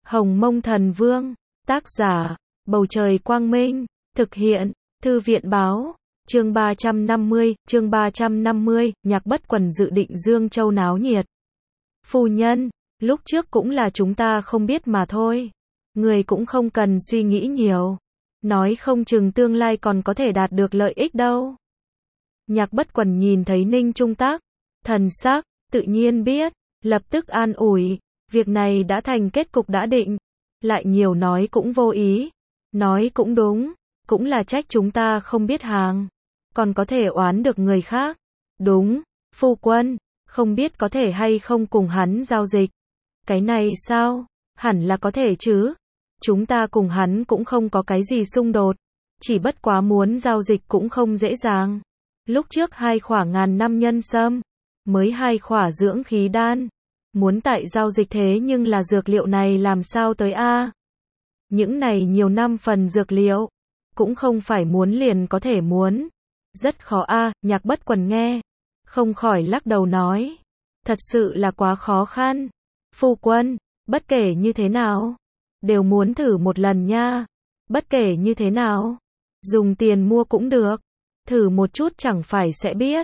Hồng Mông Thần Vương, tác giả, Bầu Trời Quang Minh, thực hiện, Thư viện Báo, chương 350, Nhạc Bất Quần dự định Dương Châu náo nhiệt. Phu nhân, lúc trước cũng là chúng ta không biết mà thôi. Người cũng không cần suy nghĩ nhiều. Nói không chừng tương lai còn có thể đạt được lợi ích đâu. Nhạc Bất Quần nhìn thấy Ninh Trung Tác, thần sắc, tự nhiên biết, lập tức an ủi, việc này đã thành kết cục đã định. Lại nhiều nói cũng vô ý. Nói cũng đúng, cũng là trách chúng ta không biết hàng. Còn có thể oán được người khác. Đúng, phu quân, không biết có thể hay không cùng hắn giao dịch. Cái này sao? Hẳn là có thể chứ. Chúng ta cùng hắn cũng không có cái gì xung đột. Chỉ bất quá muốn giao dịch cũng không dễ dàng. Lúc trước 2 khỏa ngàn năm nhân sâm, mới 2 khỏa dưỡng khí đan. Muốn tại giao dịch thế nhưng là dược liệu này làm sao tới a? Những này nhiều năm phần dược liệu, cũng không phải muốn liền có thể muốn. Rất khó a. Nhạc Bất Quần nghe, không khỏi lắc đầu nói. Thật sự là quá khó khăn. Phu quân, bất kể như thế nào, đều muốn thử một lần nha. Bất kể như thế nào, dùng tiền mua cũng được. Thử một chút chẳng phải sẽ biết.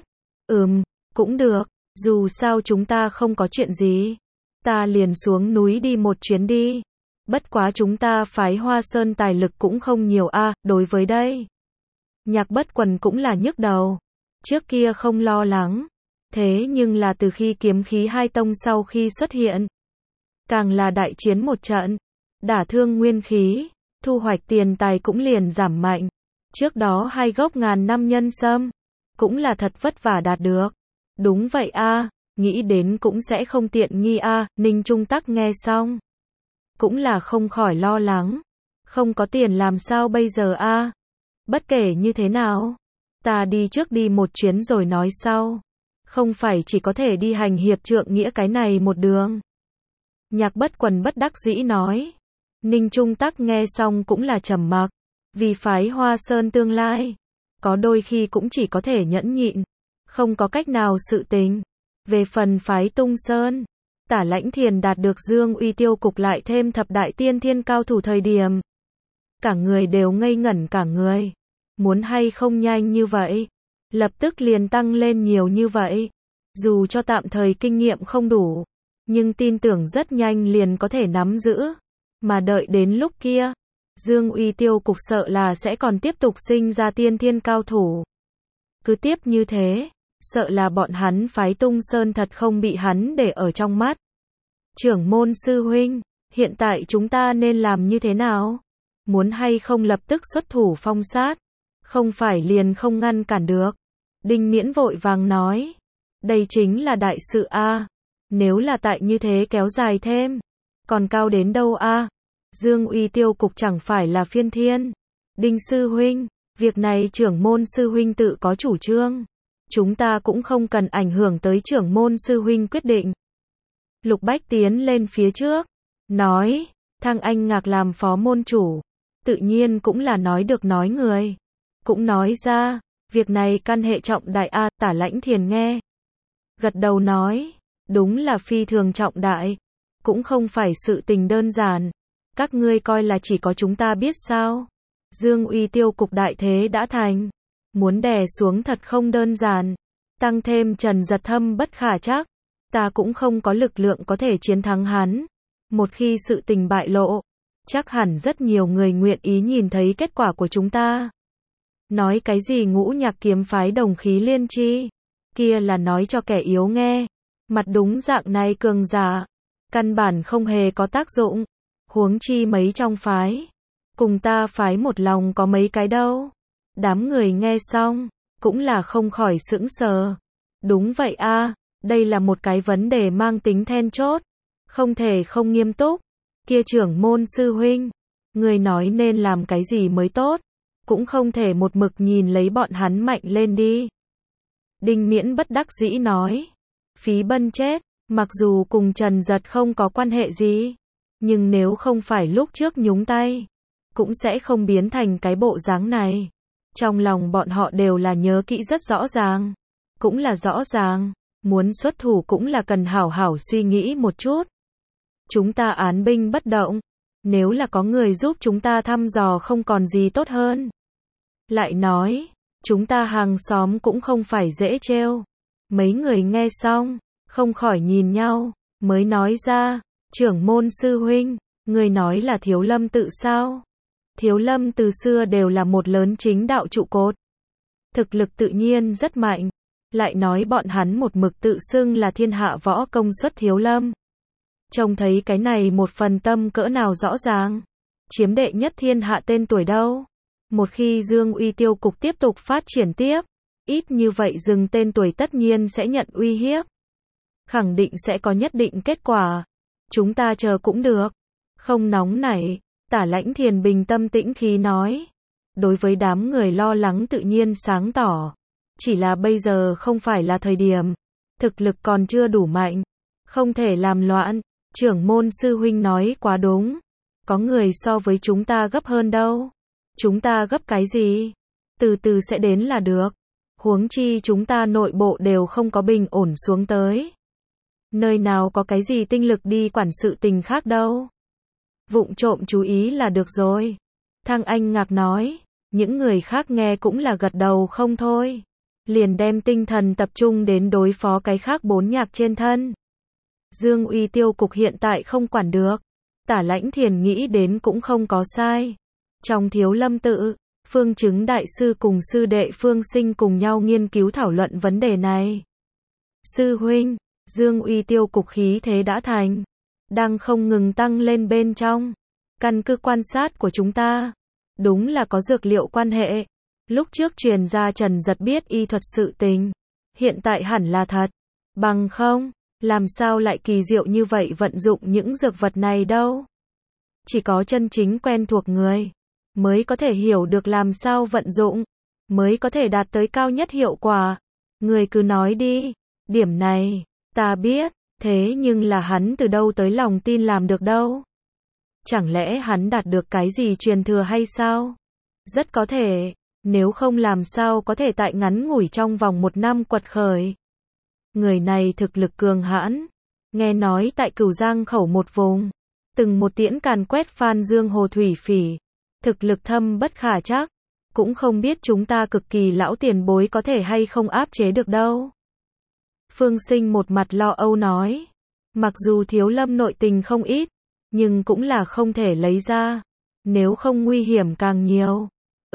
Cũng được, dù sao chúng ta không có chuyện gì. Ta liền xuống núi đi một chuyến đi. Bất quá chúng ta phái Hoa Sơn tài lực cũng không nhiều a, đối với đây. Nhạc Bất Quần cũng là nhức đầu. Trước kia không lo lắng. Thế nhưng là từ khi kiếm khí hai tông sau khi xuất hiện, càng là đại chiến một trận, đả thương nguyên khí, thu hoạch tiền tài cũng liền giảm mạnh. Trước đó 2 gốc ngàn năm nhân sâm, cũng là thật vất vả đạt được. Đúng vậy a, nghĩ đến cũng sẽ không tiện nghi a. Ninh Trung Tắc nghe xong, cũng là không khỏi lo lắng. Không có tiền làm sao bây giờ a? Bất kể như thế nào, ta đi trước đi một chuyến rồi nói sau. Không phải chỉ có thể đi hành hiệp trượng nghĩa cái này một đường. Nhạc Bất Quần bất đắc dĩ nói. Ninh Trung Tắc nghe xong cũng là trầm mặc. Vì phái Hoa Sơn tương lai, có đôi khi cũng chỉ có thể nhẫn nhịn. Không có cách nào sự tình. Về phần phái Tung Sơn, Tả Lãnh Thiền đạt được Dương Uy tiêu cục lại thêm thập đại tiên thiên cao thủ thời điểm. Cả người đều ngây ngẩn cả người. Muốn hay không nhanh như vậy, lập tức liền tăng lên nhiều như vậy. Dù cho tạm thời kinh nghiệm không đủ, nhưng tin tưởng rất nhanh liền có thể nắm giữ. Mà đợi đến lúc kia, Dương Uy tiêu cục sợ là sẽ còn tiếp tục sinh ra tiên thiên cao thủ. Cứ tiếp như thế, sợ là bọn hắn phái Tung Sơn thật không bị hắn để ở trong mắt. Trưởng môn sư huynh, hiện tại chúng ta nên làm như thế nào? Muốn hay không lập tức xuất thủ phong sát? Không phải liền không ngăn cản được. Đinh Miễn vội vàng nói. Đây chính là đại sự a. Nếu là tại như thế kéo dài thêm, còn cao đến đâu a? Dương Uy tiêu cục chẳng phải là phiên thiên. Đinh sư huynh, việc này trưởng môn sư huynh tự có chủ trương. Chúng ta cũng không cần ảnh hưởng tới trưởng môn sư huynh quyết định. Lục Bách tiến lên phía trước, nói, Thang Anh Ngạc làm phó môn chủ, tự nhiên cũng là nói được nói người. Cũng nói ra, việc này căn hệ trọng đại a. Tả Lãnh Thiền nghe, gật đầu nói, đúng là phi thường trọng đại, cũng không phải sự tình đơn giản. Các ngươi coi là chỉ có chúng ta biết sao? Dương Uy tiêu cục đại thế đã thành, muốn đè xuống thật không đơn giản. Tăng thêm Trần Giật thâm bất khả trắc, ta cũng không có lực lượng có thể chiến thắng hắn. Một khi sự tình bại lộ, chắc hẳn rất nhiều người nguyện ý nhìn thấy kết quả của chúng ta. Nói cái gì Ngũ Nhạc kiếm phái đồng khí liên chi, kia là nói cho kẻ yếu nghe. Mặt đúng dạng này cường giả, căn bản không hề có tác dụng. Huống chi mấy trong phái, cùng ta phái một lòng có mấy cái đâu. Đám người nghe xong, cũng là không khỏi sững sờ. Đúng vậy a, đây là một cái vấn đề mang tính then chốt. Không thể không nghiêm túc. Kia trưởng môn sư huynh, người nói nên làm cái gì mới tốt. Cũng không thể một mực nhìn lấy bọn hắn mạnh lên đi. Đinh Miễn bất đắc dĩ nói. Phí Bân chết, mặc dù cùng Trần Giật không có quan hệ gì, nhưng nếu không phải lúc trước nhúng tay, cũng sẽ không biến thành cái bộ dáng này. Trong lòng bọn họ đều là nhớ kỹ rất rõ ràng. Cũng là rõ ràng, muốn xuất thủ cũng là cần hảo hảo suy nghĩ một chút. Chúng ta án binh bất động, Nếu là có người giúp chúng ta thăm dò không còn gì tốt hơn. Lại nói, chúng ta hàng xóm cũng không phải dễ trêu. Mấy người nghe xong, không khỏi nhìn nhau, mới nói ra, trưởng môn sư huynh, người nói là Thiếu Lâm tự sao? Thiếu Lâm từ xưa đều là một lớn chính đạo trụ cột. Thực lực tự nhiên rất mạnh. Lại nói bọn hắn một mực tự xưng là thiên hạ võ công xuất Thiếu Lâm. Trông thấy cái này một phần tâm cỡ nào rõ ràng. Chiếm đệ nhất thiên hạ tên tuổi đâu. Một khi Dương Uy tiêu cục tiếp tục phát triển tiếp, ít như vậy dừng tên tuổi tất nhiên sẽ nhận uy hiếp. Khẳng định sẽ có nhất định kết quả. Chúng ta chờ cũng được. Không nóng nảy, Tả Lãnh Thiền bình tâm tĩnh khí nói. Đối với đám người lo lắng tự nhiên sáng tỏ. Chỉ là bây giờ không phải là thời điểm. Thực lực còn chưa đủ mạnh. Không thể làm loạn. Trưởng môn sư huynh nói quá đúng. Có người so với chúng ta gấp hơn đâu. Chúng ta gấp cái gì? Từ từ sẽ đến là được. Huống chi chúng ta nội bộ đều không có bình ổn xuống tới. Nơi nào có cái gì tinh lực đi quản sự tình khác đâu. Vụng trộm chú ý là được rồi. Thang Anh Ngạc nói. Những người khác nghe cũng là gật đầu không thôi. Liền đem tinh thần tập trung đến đối phó cái khác bốn nhạc trên thân. Dương Uy tiêu cục hiện tại không quản được. Tả Lãnh Thiền nghĩ đến cũng không có sai. Trong Thiếu Lâm tự, Phương Chứng đại sư cùng sư đệ Phương Sinh cùng nhau nghiên cứu thảo luận vấn đề này. Sư huynh, Dương Uy tiêu cục khí thế đã thành, đang không ngừng tăng lên bên trong. Căn cứ quan sát của chúng ta, đúng là có dược liệu quan hệ. Lúc trước truyền ra Trần Giật biết y thuật sự tình, hiện tại hẳn là thật. Bằng không, làm sao lại kỳ diệu như vậy vận dụng những dược vật này đâu. Chỉ có chân chính quen thuộc người, mới có thể hiểu được làm sao vận dụng, mới có thể đạt tới cao nhất hiệu quả. Người cứ nói đi, điểm này, ta biết, thế nhưng là hắn từ đâu tới lòng tin làm được đâu. Chẳng lẽ hắn đạt được cái gì truyền thừa hay sao? Rất có thể, nếu không làm sao có thể tại ngắn ngủi trong vòng 1 năm quật khởi. Người này thực lực cường hãn, nghe nói tại Cửu Giang khẩu một vùng, từng một tiễn càn quét Phan Dương Hồ thủy phỉ, thực lực thâm bất khả trắc, cũng không biết chúng ta cực kỳ lão tiền bối có thể hay không áp chế được đâu. Phương Sinh một mặt lo âu nói, mặc dù Thiếu Lâm nội tình không ít, nhưng cũng là không thể lấy ra, nếu không nguy hiểm càng nhiều.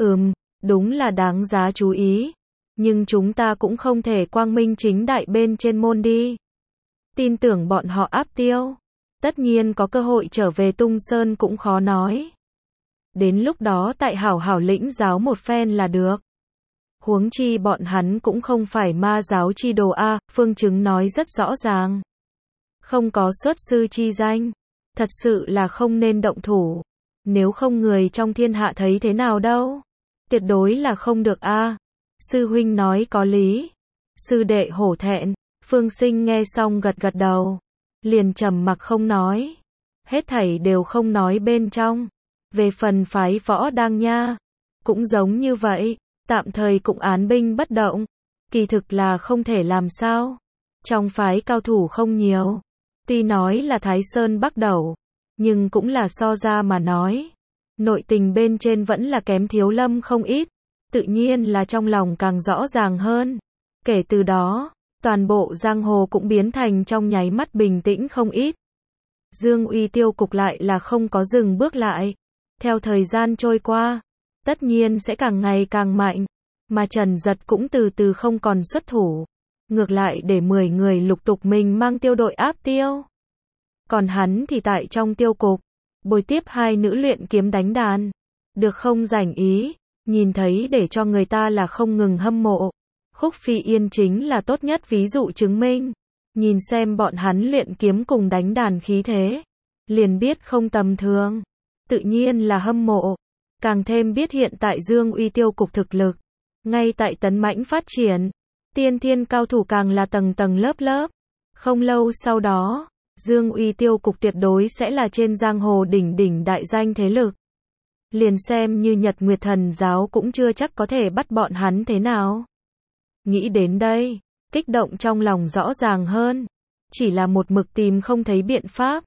Đúng là đáng giá chú ý, nhưng chúng ta cũng không thể quang minh chính đại bên trên môn đi. Tin tưởng bọn họ áp tiêu, tất nhiên có cơ hội trở về Tung Sơn cũng khó nói. Đến lúc đó tại hảo hảo lĩnh giáo một phen là được. Huống chi bọn hắn cũng không phải ma giáo chi đồ a, Phương Chứng nói rất rõ ràng. Không có xuất sư chi danh, thật sự là không nên động thủ. Nếu không người trong thiên hạ thấy thế nào đâu. Tuyệt đối là không được a. Sư huynh nói có lý. Sư đệ hổ thẹn. Phương Sinh nghe xong gật gật đầu, liền trầm mặc không nói. Hết thảy đều không nói bên trong. Về phần phái Võ Đang nha, cũng giống như vậy, tạm thời cũng án binh bất động. Kỳ thực là không thể làm sao. Trong phái cao thủ không nhiều. Tuy nói là Thái Sơn Bắc Đẩu, nhưng cũng là so ra mà nói. Nội tình bên trên vẫn là kém Thiếu Lâm không ít. Tự nhiên là trong lòng càng rõ ràng hơn. Kể từ đó, toàn bộ giang hồ cũng biến thành trong nháy mắt bình tĩnh không ít. Dương Uy tiêu cục lại là không có dừng bước lại. Theo thời gian trôi qua, tất nhiên sẽ càng ngày càng mạnh. Mà Trần Giật cũng từ từ không còn xuất thủ. Ngược lại để 10 người lục tục mình mang tiêu đội áp tiêu. Còn hắn thì tại trong tiêu cục, bồi tiếp 2 nữ luyện kiếm đánh đàn. Được không rảnh ý, nhìn thấy để cho người ta là không ngừng hâm mộ. Khúc Phi Yên chính là tốt nhất ví dụ chứng minh. Nhìn xem bọn hắn luyện kiếm cùng đánh đàn khí thế, liền biết không tầm thường. Tự nhiên là hâm mộ. Càng thêm biết hiện tại Dương Uy tiêu cục thực lực, ngay tại tấn mãnh phát triển. Tiên thiên cao thủ càng là tầng tầng lớp lớp. Không lâu sau đó, Dương Uy tiêu cục tuyệt đối sẽ là trên giang hồ đỉnh đỉnh đại danh thế lực. Liền xem như Nhật Nguyệt Thần giáo cũng chưa chắc có thể bắt bọn hắn thế nào. Nghĩ đến đây, kích động trong lòng rõ ràng hơn. Chỉ là một mực tìm không thấy biện pháp.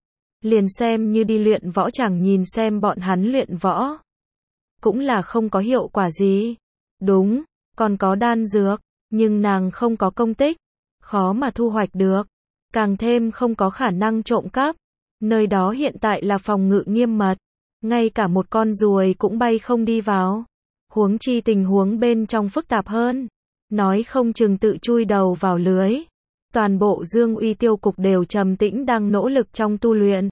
liền xem như đi luyện võ chẳng nhìn xem bọn hắn luyện võ. Cũng là không có hiệu quả gì. Đúng, còn có đan dược, nhưng nàng không có công tích, khó mà thu hoạch được. Càng thêm không có khả năng trộm cắp. Nơi đó hiện tại là phòng ngự nghiêm mật. Ngay cả một con ruồi cũng bay không đi vào. Huống chi tình huống bên trong phức tạp hơn. Nói không chừng tự chui đầu vào lưới. Toàn bộ Dương Uy tiêu cục đều trầm tĩnh đang nỗ lực trong tu luyện.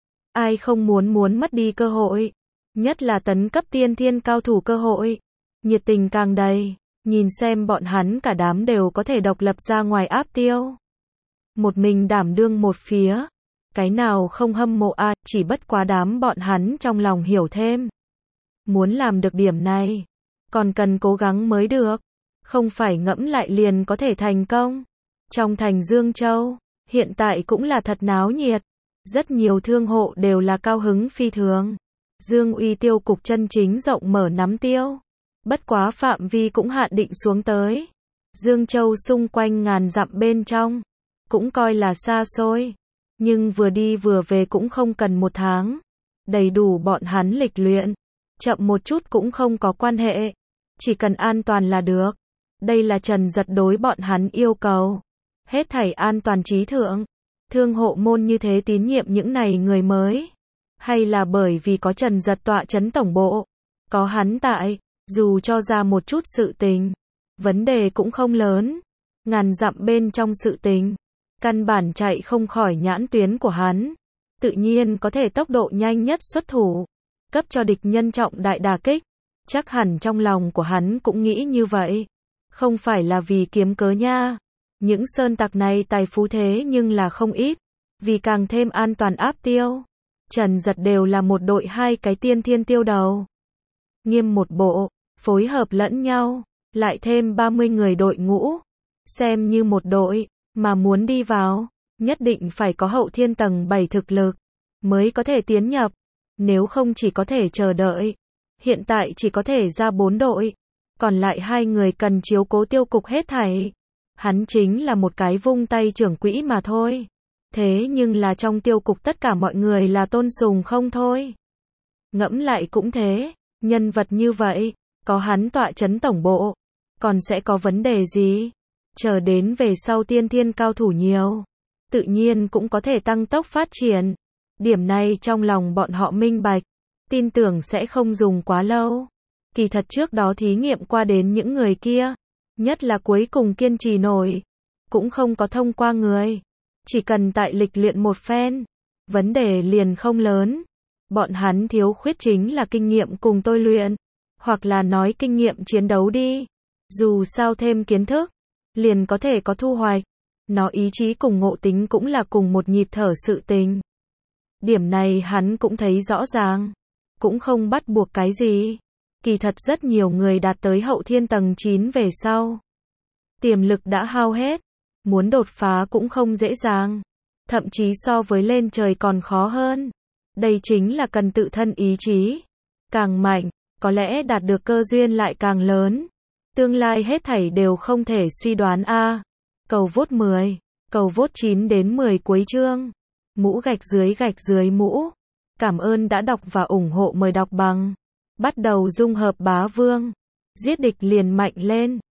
Ai không muốn mất đi cơ hội. Nhất là tấn cấp tiên thiên cao thủ cơ hội. Nhiệt tình càng đầy. Nhìn xem bọn hắn cả đám đều có thể độc lập ra ngoài áp tiêu. Một mình đảm đương một phía. Cái nào không hâm mộ a, chỉ bất quá đám bọn hắn trong lòng hiểu thêm. Muốn làm được điểm này, còn cần cố gắng mới được. Không phải ngẫm lại liền có thể thành công. Trong thành Dương Châu, hiện tại cũng là thật náo nhiệt. Rất nhiều thương hộ đều là cao hứng phi thường. Dương Uy tiêu cục chân chính rộng mở nắm tiêu. Bất quá phạm vi cũng hạn định xuống tới. Dương Châu xung quanh ngàn dặm bên trong, cũng coi là xa xôi. Nhưng vừa đi vừa về cũng không cần 1 tháng. Đầy đủ bọn hắn lịch luyện. Chậm một chút cũng không có quan hệ. Chỉ cần an toàn là được. Đây là Trần Giật đối bọn hắn yêu cầu. Hết thảy an toàn chí thượng. Thương hộ môn như thế tín nhiệm những này người mới. Hay là bởi vì có Trần Giật tọa trấn tổng bộ. Có hắn tại, dù cho ra một chút sự tình. Vấn đề cũng không lớn. Ngàn dặm bên trong sự tình. Căn bản chạy không khỏi nhãn tuyến của hắn. Tự nhiên có thể tốc độ nhanh nhất xuất thủ. Cấp cho địch nhân trọng đại đả kích. Chắc hẳn trong lòng của hắn cũng nghĩ như vậy. Không phải là vì kiếm cớ nha. Những sơn tặc này tài phú thế nhưng là không ít. Vì càng thêm an toàn áp tiêu. Trần Giật đều là một đội 2 cái tiên thiên tiêu đầu. Nghiêm một bộ, phối hợp lẫn nhau. Lại thêm 30 người đội ngũ. Xem như một đội. Mà muốn đi vào, nhất định phải có hậu thiên tầng 7 thực lực, mới có thể tiến nhập. Nếu không chỉ có thể chờ đợi. Hiện tại chỉ có thể ra 4 đội. Còn lại 2 người cần chiếu cố tiêu cục hết thảy. Hắn chính là một cái vung tay trưởng quỹ mà thôi. Thế nhưng là trong tiêu cục tất cả mọi người là tôn sùng không thôi. Ngẫm lại cũng thế, nhân vật như vậy, có hắn tọa trấn tổng bộ, còn sẽ có vấn đề gì? Chờ đến về sau tiên thiên cao thủ nhiều, tự nhiên cũng có thể tăng tốc phát triển. Điểm này trong lòng bọn họ minh bạch, tin tưởng sẽ không dùng quá lâu. Kỳ thật trước đó thí nghiệm qua đến những người kia, nhất là cuối cùng kiên trì nổi, cũng không có thông qua người. Chỉ cần tại lịch luyện một phen, vấn đề liền không lớn. Bọn hắn thiếu khuyết chính là kinh nghiệm cùng tôi luyện, hoặc là nói kinh nghiệm chiến đấu đi. Dù sao thêm kiến thức, liền có thể có thu hoạch. Nó ý chí cùng ngộ tính cũng là cùng một nhịp thở sự tình. Điểm này hắn cũng thấy rõ ràng. Cũng không bắt buộc cái gì. Kỳ thật rất nhiều người đạt tới hậu thiên tầng 9 về sau. Tiềm lực đã hao hết. Muốn đột phá cũng không dễ dàng. Thậm chí so với lên trời còn khó hơn. Đây chính là cần tự thân ý chí. Càng mạnh, có lẽ đạt được cơ duyên lại càng lớn. Tương lai hết thảy đều không thể suy đoán a. Cầu vote 10, cầu vote 9 đến 10 cuối chương. Mũ gạch dưới mũ. Cảm ơn đã đọc và ủng hộ, mời đọc bằng. Bắt đầu dung hợp bá vương. Giết địch liền mạnh lên.